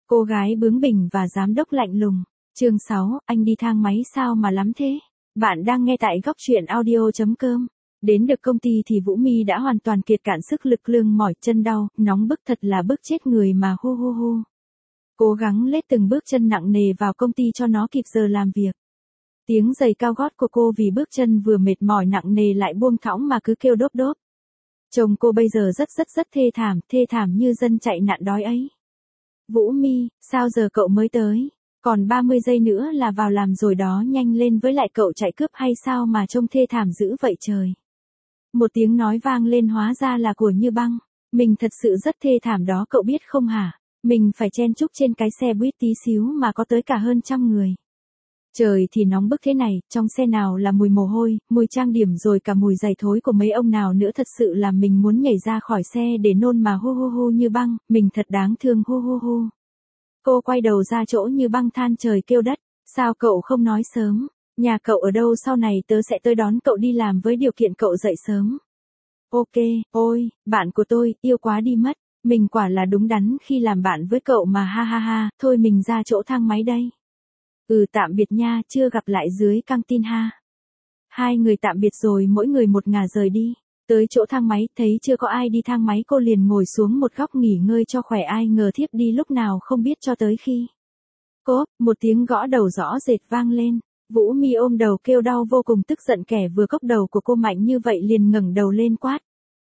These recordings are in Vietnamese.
Cô gái bướng bỉnh và giám đốc lạnh lùng. Chương 6, anh đi thang máy sao mà lắm thế? Bạn đang nghe tại góc truyện audio.com. Đến được công ty thì Vũ My đã hoàn toàn kiệt cạn sức lực, lưng mỏi, chân đau, nóng bức, thật là bức chết người mà hu hu hu. Cố gắng lết từng bước chân nặng nề vào công ty cho nó kịp giờ làm việc. Tiếng giày cao gót của cô vì bước chân vừa mệt mỏi nặng nề lại buông thõng mà cứ kêu đốp đốp. Chồng cô bây giờ rất thê thảm như dân chạy nạn đói ấy. Vũ My, sao giờ cậu mới tới? Còn 30 giây nữa là vào làm rồi đó, nhanh lên với lại, cậu chạy cướp hay sao mà trông thê thảm dữ vậy trời. Một tiếng nói vang lên, hóa ra là của Như Băng. Mình thật sự rất thê thảm đó, cậu biết không hả? Mình phải chen chúc trên cái xe buýt tí xíu mà có tới cả hơn 100 người. Trời thì nóng bức thế này, trong xe nào là mùi mồ hôi, mùi trang điểm rồi cả mùi giày thối của mấy ông nào nữa, thật sự là mình muốn nhảy ra khỏi xe để nôn mà hu hu hu. Như Băng, mình thật đáng thương hu hu hu. Cô quay đầu ra chỗ Như Băng, than trời kêu đất, sao cậu không nói sớm, nhà cậu ở đâu, sau này tớ sẽ tới đón cậu đi làm với điều kiện cậu dậy sớm. Ok, ôi, bạn của tôi, yêu quá đi mất, mình quả là đúng đắn khi làm bạn với cậu mà ha ha ha, thôi mình ra chỗ thang máy đây. Tạm biệt nha, chưa gặp lại dưới căng tin ha. Hai người tạm biệt rồi mỗi người một ngả rời đi. Tới chỗ thang máy, thấy chưa có ai đi thang máy, cô liền ngồi xuống một góc nghỉ ngơi cho khỏe, ai ngờ thiếp đi lúc nào không biết cho tới khi. Cốp, một tiếng gõ đầu rõ rệt vang lên. Vũ My ôm đầu kêu đau vô cùng, tức giận kẻ vừa cốc đầu của cô mạnh như vậy liền ngẩng đầu lên quát.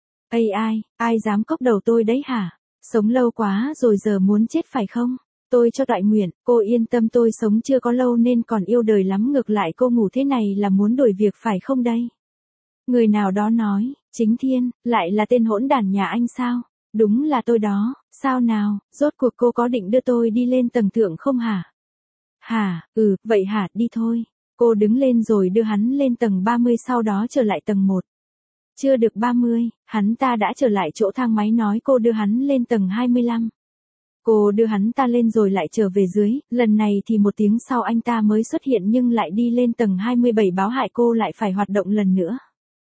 Ây ai dám cốc đầu tôi đấy hả? Sống lâu quá rồi giờ muốn chết phải không? Tôi cho toại nguyện, cô yên tâm, tôi sống chưa có lâu nên còn yêu đời lắm, ngược lại cô ngủ thế này là muốn đổi việc phải không đây? Người nào đó nói, Chính Thiên, lại là tên hỗn đản nhà anh sao? Đúng là tôi đó, sao nào, rốt cuộc cô có định đưa tôi đi lên tầng thượng không hả? Hả, vậy hả, đi thôi. Cô đứng lên rồi đưa hắn lên tầng 30, sau đó trở lại tầng 1. Chưa được 30, hắn ta đã trở lại chỗ thang máy, nói cô đưa hắn lên tầng 25. Cô đưa hắn ta lên rồi lại trở về dưới, lần này thì một tiếng sau anh ta mới xuất hiện nhưng lại đi lên tầng 27, báo hại cô lại phải hoạt động lần nữa.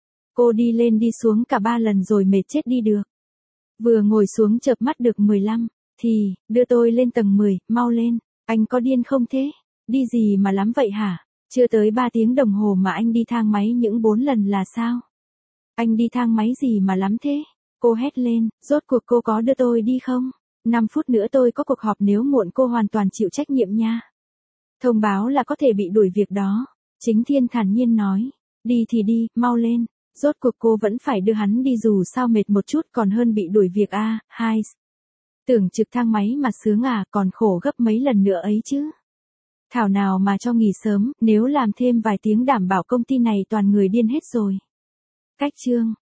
Cô đi lên đi xuống cả 3 lần rồi mệt chết đi được. Vừa ngồi xuống chợp mắt được 15, thì, đưa tôi lên tầng 10, mau lên, anh có điên không thế? Đi gì mà lắm vậy hả? Chưa tới 3 tiếng đồng hồ mà anh đi thang máy những 4 lần là sao? Anh đi thang máy gì mà lắm thế? Cô hét lên, rốt cuộc cô có đưa tôi đi không? 5 phút nữa tôi có cuộc họp, nếu muộn cô hoàn toàn chịu trách nhiệm nha. Thông báo là có thể bị đuổi việc đó. Chính Thiên thản nhiên nói. Đi thì đi, mau lên. Rốt cuộc cô vẫn phải đưa hắn đi, dù sao mệt một chút còn hơn bị đuổi việc a. Hai. Tưởng trực thang máy mà sướng à, còn khổ gấp mấy lần nữa ấy chứ. Thảo nào mà cho nghỉ sớm, nếu làm thêm vài tiếng đảm bảo công ty này toàn người điên hết rồi. Cách chương